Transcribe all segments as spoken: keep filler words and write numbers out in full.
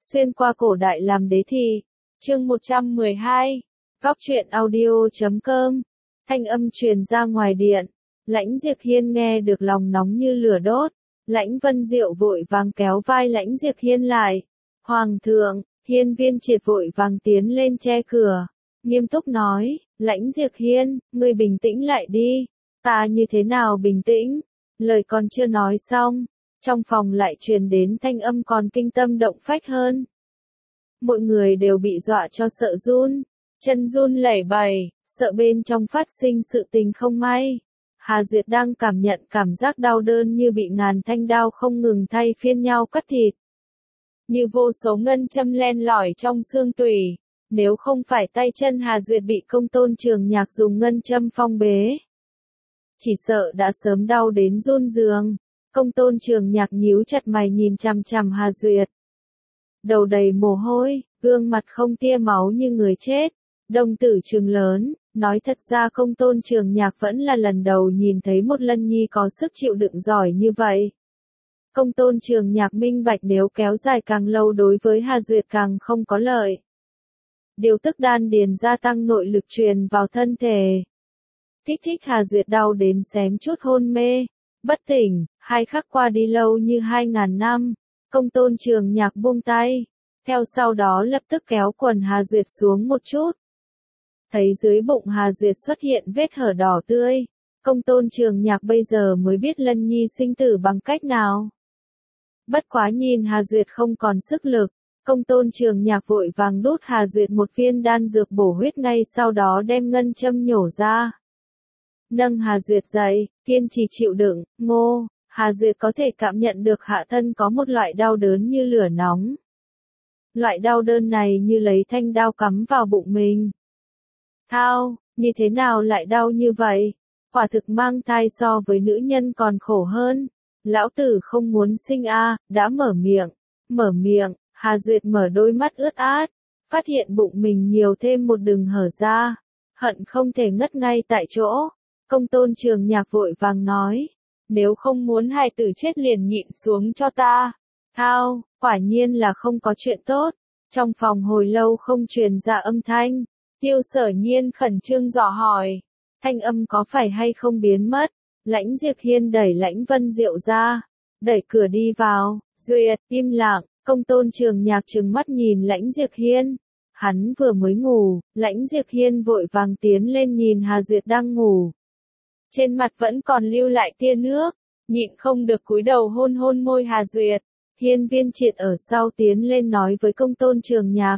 Xuyên qua cổ đại làm đế thi. Chương một trăm mười hai. Góc truyện audio chấm com. Thanh âm truyền ra ngoài điện. Lãnh Diệp Hiên nghe được lòng nóng như lửa đốt. Lãnh Vân Diệu vội vàng kéo vai Lãnh Diệp Hiên lại. Hoàng thượng, Hiên Viên Triệt vội vàng tiến lên che cửa. Nghiêm túc nói, Lãnh Diệp Hiên, ngươi bình tĩnh lại đi. Ta như thế nào bình tĩnh? Lời còn chưa nói xong. Trong phòng lại truyền đến thanh âm còn kinh tâm động phách hơn. Mọi người đều bị dọa cho sợ run, chân run lẩy bẩy, sợ bên trong phát sinh sự tình không may. Hà Duyệt đang cảm nhận cảm giác đau đớn như bị ngàn thanh đao không ngừng thay phiên nhau cắt thịt. Như vô số ngân châm len lỏi trong xương tủy. Nếu không phải tay chân Hà Duyệt bị Công Tôn Trường Nhạc dùng ngân châm phong bế, chỉ sợ đã sớm đau đến run giường. Công Tôn Trường Nhạc nhíu chặt mày nhìn chằm chằm Hà Duyệt. Đầu đầy mồ hôi, gương mặt không tia máu như người chết. Đồng tử trừng lớn, nói thật ra Công Tôn Trường Nhạc vẫn là lần đầu nhìn thấy một Lân Nhi có sức chịu đựng giỏi như vậy. Công Tôn Trường Nhạc minh bạch nếu kéo dài càng lâu đối với Hà Duyệt càng không có lợi. Điều tức đan điền gia tăng nội lực truyền vào thân thể. Kích thích Hà Duyệt đau đến xém chút hôn mê, bất tỉnh, hai khắc qua đi lâu như hai ngàn năm. Công Tôn Trường Nhạc buông tay, theo sau đó lập tức kéo quần Hà Duyệt xuống một chút. Thấy dưới bụng Hà Duyệt xuất hiện vết hở đỏ tươi, Công Tôn Trường Nhạc bây giờ mới biết Lân Nhi sinh tử bằng cách nào. Bất quá nhìn Hà Duyệt không còn sức lực, Công Tôn Trường Nhạc vội vàng đút Hà Duyệt một viên đan dược bổ huyết, ngay sau đó đem ngân châm nhổ ra. Nâng Hà Duyệt dậy, kiên trì chịu đựng, ngô, Hà Duyệt có thể cảm nhận được hạ thân có một loại đau đớn như lửa nóng. Loại đau đớn này như lấy thanh đao cắm vào bụng mình. Thao, như thế nào lại đau như vậy? Quả thực mang thai so với nữ nhân còn khổ hơn. Lão tử không muốn sinh a, đã mở miệng, mở miệng, Hà Duyệt mở đôi mắt ướt át, phát hiện bụng mình nhiều thêm một đường hở ra, hận không thể ngất ngay tại chỗ. Công Tôn Trường Nhạc vội vàng nói, nếu không muốn hài tử chết liền nhịn xuống cho ta. Thao, quả nhiên là không có chuyện tốt. Trong phòng hồi lâu không truyền ra âm thanh, Tiêu Sở Nhiên khẩn trương dò hỏi, thanh âm có phải hay không biến mất. Lãnh Diệp Hiên đẩy Lãnh Vân Diệu ra, đẩy cửa đi vào. Duyệt, im lặng. Công Tôn Trường Nhạc trừng mắt nhìn Lãnh Diệp Hiên. Hắn vừa mới ngủ, Lãnh Diệp Hiên vội vàng tiến lên nhìn Hà Duyệt đang ngủ. Trên mặt vẫn còn lưu lại tia nước, nhịn không được cúi đầu hôn hôn môi Hà Duyệt. Hiên Viên Triệt ở sau tiến lên nói với Công Tôn Trường Nhạc.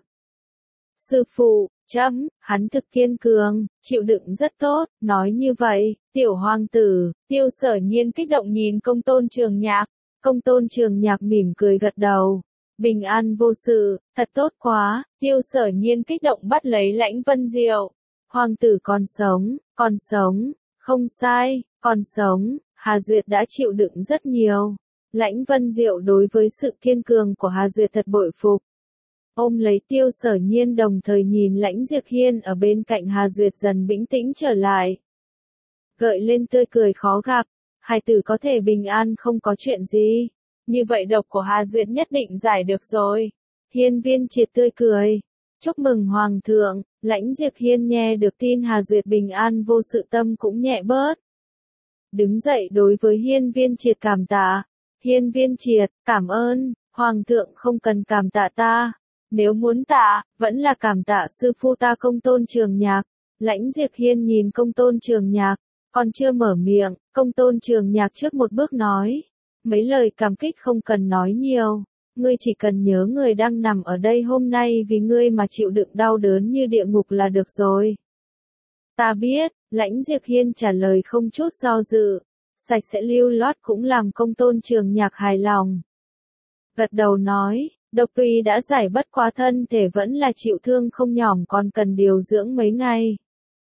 Sư phụ, chấm, hắn thực kiên cường, chịu đựng rất tốt, nói như vậy, tiểu hoàng tử. Tiêu Sở Nhiên kích động nhìn Công Tôn Trường Nhạc. Công Tôn Trường Nhạc mỉm cười gật đầu. Bình an vô sự, thật tốt quá. Tiêu Sở Nhiên kích động bắt lấy Lãnh Vân Diệu. Hoàng tử còn sống, còn sống, không sai, còn sống. Hà Duyệt đã chịu đựng rất nhiều. Lãnh Vân Diệu đối với sự kiên cường của Hà Duyệt thật bội phục. Ôm lấy Tiêu Sở Nhiên đồng thời nhìn Lãnh Diệp Hiên ở bên cạnh Hà Duyệt dần bình tĩnh trở lại. Gợi lên tươi cười khó gặp, hài tử có thể bình an không có chuyện gì. Như vậy độc của Hà Duyệt nhất định giải được rồi. Hiên Viên Triệt tươi cười. Chúc mừng Hoàng thượng. Lãnh Diệp Hiên nghe được tin Hà Duyệt bình an vô sự tâm cũng nhẹ bớt. Đứng dậy đối với Hiên Viên Triệt cảm tạ. Hiên Viên Triệt, cảm ơn, Hoàng thượng không cần cảm tạ ta. Nếu muốn tạ, vẫn là cảm tạ sư phụ ta Công Tôn Trường Nhạc. Lãnh Diệp Hiên nhìn Công Tôn Trường Nhạc, còn chưa mở miệng, Công Tôn Trường Nhạc trước một bước nói. Mấy lời cảm kích không cần nói nhiều, ngươi chỉ cần nhớ người đang nằm ở đây hôm nay vì ngươi mà chịu đựng đau đớn như địa ngục là được rồi. Ta biết, Lãnh Diệp Hiên trả lời không chút do dự, sạch sẽ lưu loát cũng làm Công Tôn Trường Nhạc hài lòng. Gật đầu nói, độc tuy đã giải bất quá thân thể vẫn là chịu thương không nhỏm còn cần điều dưỡng mấy ngày.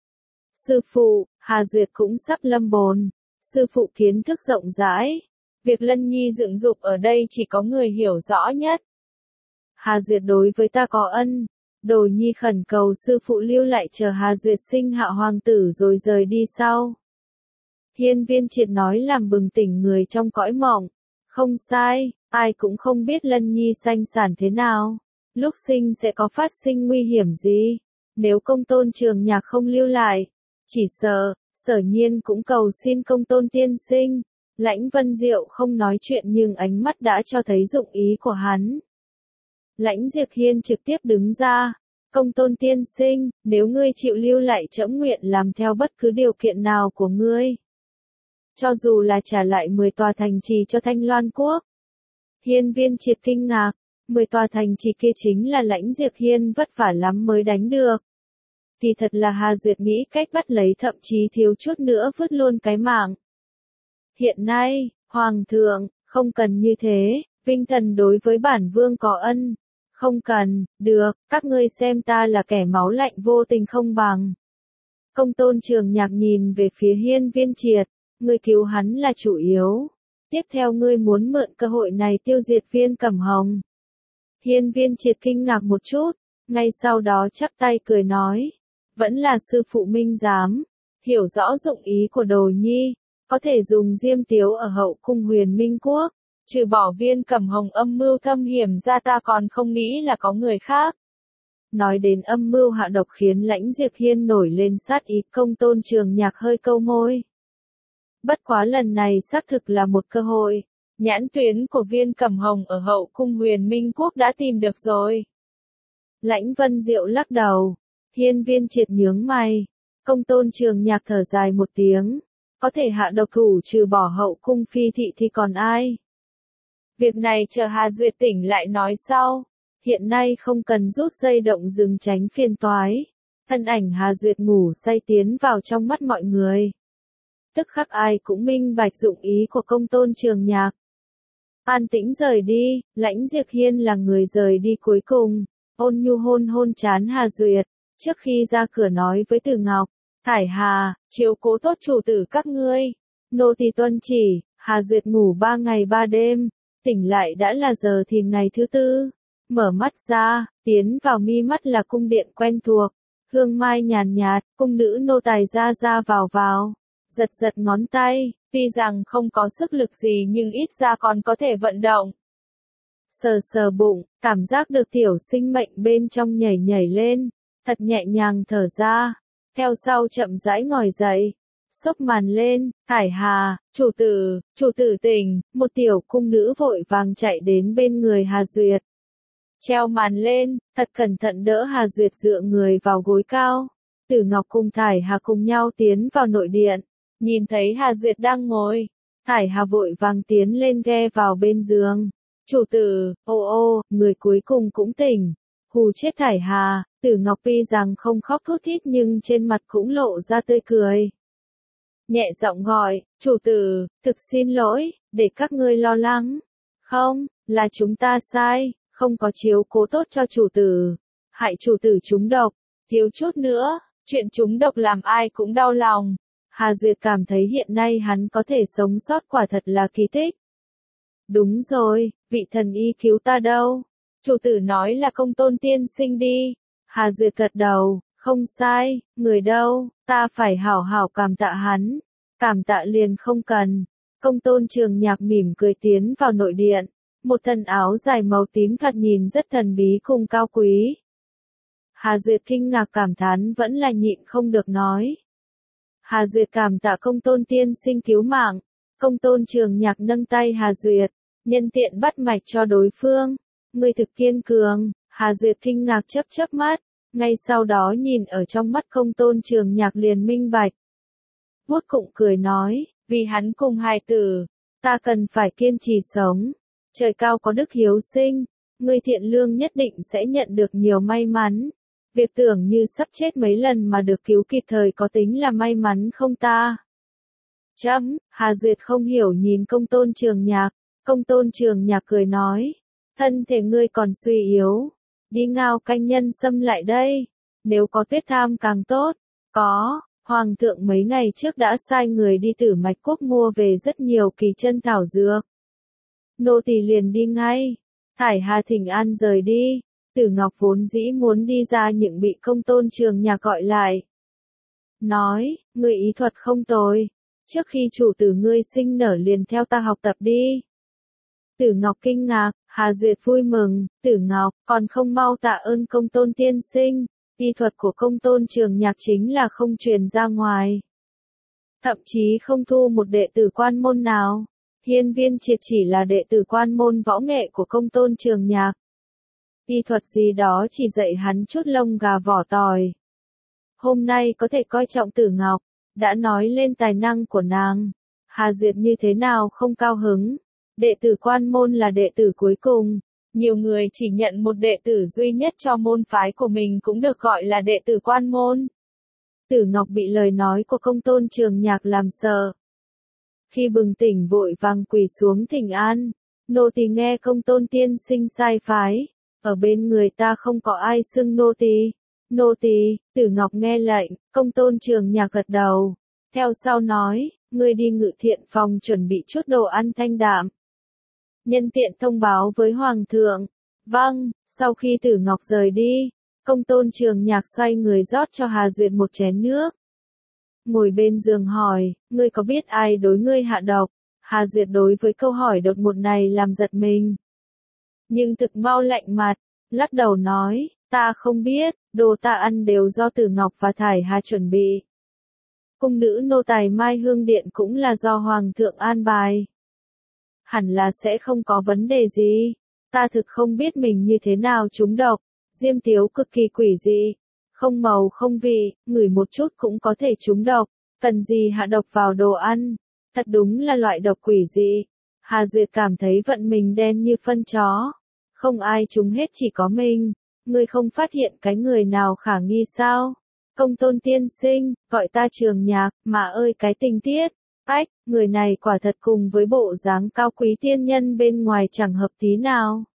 Sư phụ, Hà Duyệt cũng sắp lâm bồn, sư phụ kiến thức rộng rãi. Việc Lân Nhi dựng dục ở đây chỉ có người hiểu rõ nhất. Hà Duyệt đối với ta có ân. Đồ Nhi khẩn cầu sư phụ lưu lại chờ Hà Duyệt sinh hạ hoàng tử rồi rời đi sau. Hiên Viên Triệt nói làm bừng tỉnh người trong cõi mộng. Không sai, ai cũng không biết Lân Nhi sanh sản thế nào. lúc sinh sẽ có phát sinh nguy hiểm gì? Nếu Công Tôn Trường Nhạc không lưu lại, chỉ sợ, Sở Nhiên cũng cầu xin Công Tôn tiên sinh. Lãnh Vân Diệu không nói chuyện nhưng ánh mắt đã cho thấy dụng ý của hắn. Lãnh Diệp Hiên trực tiếp đứng ra, Công Tôn tiên sinh, nếu ngươi chịu lưu lại trẫm nguyện làm theo bất cứ điều kiện nào của ngươi. Cho dù là trả lại mười tòa thành trì cho Thanh Loan Quốc. Hiên Viên Triệt kinh ngạc, mười tòa thành trì kia chính là Lãnh Diệp Hiên vất vả lắm mới đánh được. Thì thật là Hà Duyệt nghĩ cách bắt lấy thậm chí thiếu chút nữa vứt luôn cái mạng. Hiện nay, Hoàng thượng, không cần như thế, Vinh Thần đối với bản vương có ân. Không cần, được, các ngươi xem ta là kẻ máu lạnh vô tình không bằng. Công Tôn Trường Nhạc nhìn về phía Hiên Viên Triệt, ngươi cứu hắn là chủ yếu. Tiếp theo ngươi muốn mượn cơ hội này tiêu diệt Viên Cẩm Hồng. Hiên Viên Triệt kinh ngạc một chút, ngay sau đó chắp tay cười nói. Vẫn là sư phụ minh giám, hiểu rõ dụng ý của Đồ Nhi, có thể dùng Diêm Tiếu ở hậu cung Huyền Minh Quốc. Trừ bỏ Viên Cẩm Hồng âm mưu thâm hiểm ra ta còn không nghĩ là có người khác. Nói đến âm mưu hạ độc khiến Lãnh Diệp Hiên nổi lên sát ý. Công Tôn Trường Nhạc hơi câu môi. Bất quá lần này xác thực là một cơ hội. Nhãn tuyến của Viên Cẩm Hồng ở hậu cung Huyền Minh Quốc đã tìm được rồi. Lãnh Vân Diệu lắc đầu. Hiên Viên Triệt nhướng mày. Công Tôn Trường Nhạc thở dài một tiếng. Có thể hạ độc thủ trừ bỏ hậu cung phi thị thì còn ai? Việc này chờ Hà Duyệt tỉnh lại nói sau. Hiện nay không cần rút dây động rừng tránh phiền toái. Thân ảnh Hà Duyệt ngủ say tiến vào trong mắt mọi người. Tức khắc ai cũng minh bạch dụng ý của Công Tôn Trường Nhạc. An tĩnh rời đi, Lãnh Diệp Hiên là người rời đi cuối cùng. Ôn nhu hôn hôn chán Hà Duyệt. Trước khi ra cửa nói với Tử Ngọc, Thải Hà, chiếu cố tốt chủ tử các ngươi. Nô tỳ tuân chỉ. Hà Duyệt ngủ ba ngày ba đêm. Tỉnh lại đã là giờ thìn ngày thứ tư. Mở mắt ra, tiến vào mi mắt là cung điện quen thuộc. Hương mai nhàn nhạt, cung nữ nô tài ra ra vào vào. Giật giật ngón tay, tuy rằng không có sức lực gì nhưng ít ra còn có thể vận động. Sờ sờ bụng, cảm giác được tiểu sinh mệnh bên trong nhảy nhảy lên. Thật nhẹ nhàng thở ra. Theo sau chậm rãi ngồi dậy. Xốc màn lên, Thải Hà, chủ tử, chủ tử tỉnh, một tiểu cung nữ vội vàng chạy đến bên người Hà Duyệt. Treo màn lên, thật cẩn thận đỡ Hà Duyệt dựa người vào gối cao. Tử Ngọc cùng Thải Hà cùng nhau tiến vào nội điện, nhìn thấy Hà Duyệt đang ngồi. Thải Hà vội vàng tiến lên ghe vào bên giường. Chủ tử, ô ô, người cuối cùng cũng tỉnh. Hù chết Thải Hà, Tử Ngọc tuy rằng không khóc thút thít nhưng trên mặt cũng lộ ra tươi cười. Nhẹ giọng gọi, chủ tử, thực xin lỗi, để các ngươi lo lắng. Không, là chúng ta sai, không có chiếu cố tốt cho chủ tử. Hại chủ tử trúng độc, thiếu chút nữa, chuyện trúng độc làm ai cũng đau lòng. Hà Duyệt cảm thấy hiện nay hắn có thể sống sót quả thật là kỳ tích. Đúng rồi, vị thần y cứu ta đâu? Chủ tử nói là Công Tôn tiên sinh đi. Hà Duyệt gật đầu, không sai, người đâu, ta phải hảo hảo cảm tạ hắn. Cảm tạ liền không cần. Công Tôn Trường Nhạc mỉm cười tiến vào nội điện. Một thân áo dài màu tím thoạt nhìn rất thần bí cùng cao quý. Hà Duyệt kinh ngạc cảm thán vẫn là nhịn không được nói. Hà Duyệt cảm tạ Công Tôn tiên sinh cứu mạng. Công Tôn Trường Nhạc nâng tay Hà Duyệt, nhân tiện bắt mạch cho đối phương. Người thực kiên cường. Hà Duyệt kinh ngạc chớp chớp mắt, ngay sau đó nhìn ở trong mắt Công Tôn Trường Nhạc liền minh bạch. Vuốt cụng cười nói, vì hắn cùng hài tử, ta cần phải kiên trì sống. Trời cao có đức hiếu sinh, người thiện lương nhất định sẽ nhận được nhiều may mắn. Việc tưởng như sắp chết mấy lần mà được cứu kịp thời có tính là may mắn không ta? Chấm, Hà Duyệt không hiểu nhìn Công Tôn Trường Nhạc. Công Tôn Trường Nhạc cười nói, thân thể ngươi còn suy yếu. Đi ngao canh nhân xâm lại đây. Nếu có tuyết tham càng tốt. Có, Hoàng thượng mấy ngày trước đã sai người đi Tử Mạch Quốc mua về rất nhiều kỳ chân thảo dược. Nô tỳ liền đi ngay. Thải Hà thỉnh an rời đi. Tử Ngọc vốn dĩ muốn đi ra nhưng bị Công Tôn Trường Nhạc gọi lại. Nói, ngươi ý thuật không tồi. Trước khi chủ tử ngươi sinh nở liền theo ta học tập đi. Tử Ngọc kinh ngạc, Hà Duyệt vui mừng, Tử Ngọc, còn không mau tạ ơn Công Tôn tiên sinh, y thuật của Công Tôn Trường Nhạc chính là không truyền ra ngoài. Thậm chí không thu một đệ tử quan môn nào. Hiên Viên Triệt chỉ là đệ tử quan môn võ nghệ của Công Tôn Trường Nhạc. Y thuật gì đó chỉ dạy hắn chút lông gà vỏ tỏi. Hôm nay có thể coi trọng Tử Ngọc, đã nói lên tài năng của nàng. Hà Duyệt như thế nào không cao hứng. Đệ tử quan môn là đệ tử cuối cùng. Nhiều người chỉ nhận một đệ tử duy nhất cho môn phái của mình cũng được gọi là đệ tử quan môn. Tử Ngọc bị lời nói của Công Tôn Trường Nhạc làm sợ. Khi bừng tỉnh vội vàng quỳ xuống thỉnh an. Nô tỳ nghe Công Tôn tiên sinh sai phái. Ở bên người ta không có ai xưng nô tỳ. Nô tỳ, Tử Ngọc nghe lệnh, Công Tôn Trường Nhạc gật đầu. Theo sau nói, ngươi đi Ngự Thiện phòng chuẩn bị chút đồ ăn thanh đạm. Nhân tiện thông báo với Hoàng thượng. Vâng, sau khi Tử Ngọc rời đi, Công Tôn Trường Nhạc xoay người rót cho Hà Duyệt một chén nước. Ngồi bên giường hỏi, ngươi có biết ai đối ngươi hạ độc? Hà Duyệt đối với câu hỏi đột ngột này làm giật mình. Nhưng thực mau lạnh mặt, lắc đầu nói, ta không biết, đồ ta ăn đều do Tử Ngọc và Thải Hà chuẩn bị. Cung nữ nô tài Mai Hương Điện cũng là do Hoàng thượng an bài. Hẳn là sẽ không có vấn đề gì. Ta thực không biết mình như thế nào trúng độc. Diêm Tiếu cực kỳ quỷ dị. Không màu không vị, ngửi một chút cũng có thể trúng độc. Cần gì hạ độc vào đồ ăn. Thật đúng là loại độc quỷ dị. Hà Duyệt cảm thấy vận mình đen như phân chó. Không ai trúng hết chỉ có mình. Ngươi không phát hiện cái người nào khả nghi sao? Công Tôn tiên sinh, gọi ta Trường Nhạc, mà ơi cái tình tiết. Ách, người này quả thật cùng với bộ dáng cao quý tiên nhân bên ngoài chẳng hợp tí nào.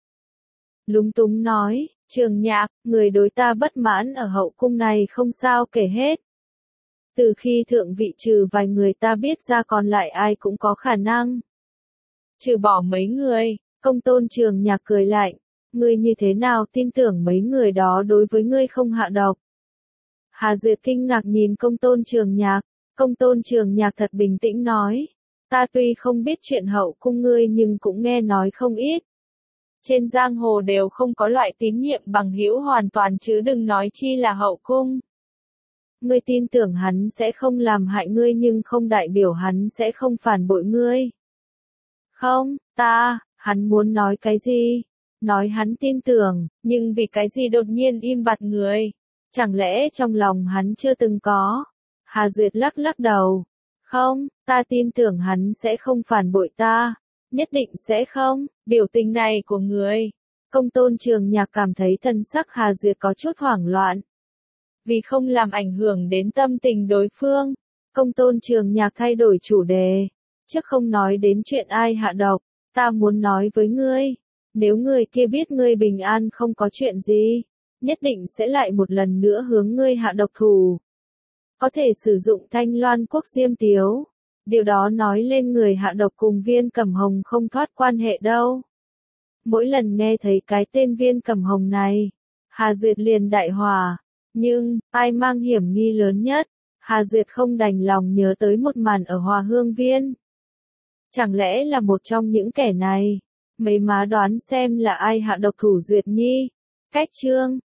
Lúng túng nói, Trường Nhạc, người đối ta bất mãn ở hậu cung này không sao kể hết. Từ khi thượng vị trừ vài người ta biết ra còn lại ai cũng có khả năng. Trừ bỏ mấy người, Công Tôn Trường Nhạc cười lạnh, ngươi như thế nào tin tưởng mấy người đó đối với ngươi không hạ độc. Hà Duyệt kinh ngạc nhìn Công Tôn Trường Nhạc. Công Tôn Trường Nhạc thật bình tĩnh nói, ta tuy không biết chuyện hậu cung ngươi nhưng cũng nghe nói không ít. Trên giang hồ đều không có loại tín nhiệm bằng hữu hoàn toàn chứ đừng nói chi là hậu cung. Ngươi tin tưởng hắn sẽ không làm hại ngươi nhưng không đại biểu hắn sẽ không phản bội ngươi. Không, ta, hắn muốn nói cái gì? Nói hắn tin tưởng, nhưng vì cái gì đột nhiên im bặt người? Chẳng lẽ trong lòng hắn chưa từng có? Hà Duyệt lắc lắc đầu. Không, ta tin tưởng hắn sẽ không phản bội ta. Nhất định sẽ không, biểu tình này của người. Công Tôn Trường Nhạc cảm thấy thân sắc Hà Duyệt có chút hoảng loạn. Vì không làm ảnh hưởng đến tâm tình đối phương, Công Tôn Trường Nhạc thay đổi chủ đề. Trước không nói đến chuyện ai hạ độc, ta muốn nói với ngươi. Nếu người kia biết ngươi bình an không có chuyện gì, nhất định sẽ lại một lần nữa hướng ngươi hạ độc thủ. Có thể sử dụng Thanh Loan quốc Diêm Tiếu. Điều đó nói lên người hạ độc cùng Viên Cẩm Hồng không thoát quan hệ đâu. Mỗi lần nghe thấy cái tên Viên Cẩm Hồng này, Hà Duyệt liền đại hòa. Nhưng, ai mang hiểm nghi lớn nhất? Hà Duyệt không đành lòng nhớ tới một màn ở Hòa Hương Viên. Chẳng lẽ là một trong những kẻ này? Mấy má đoán xem là ai hạ độc thủ Duyệt Nhi? Cách chương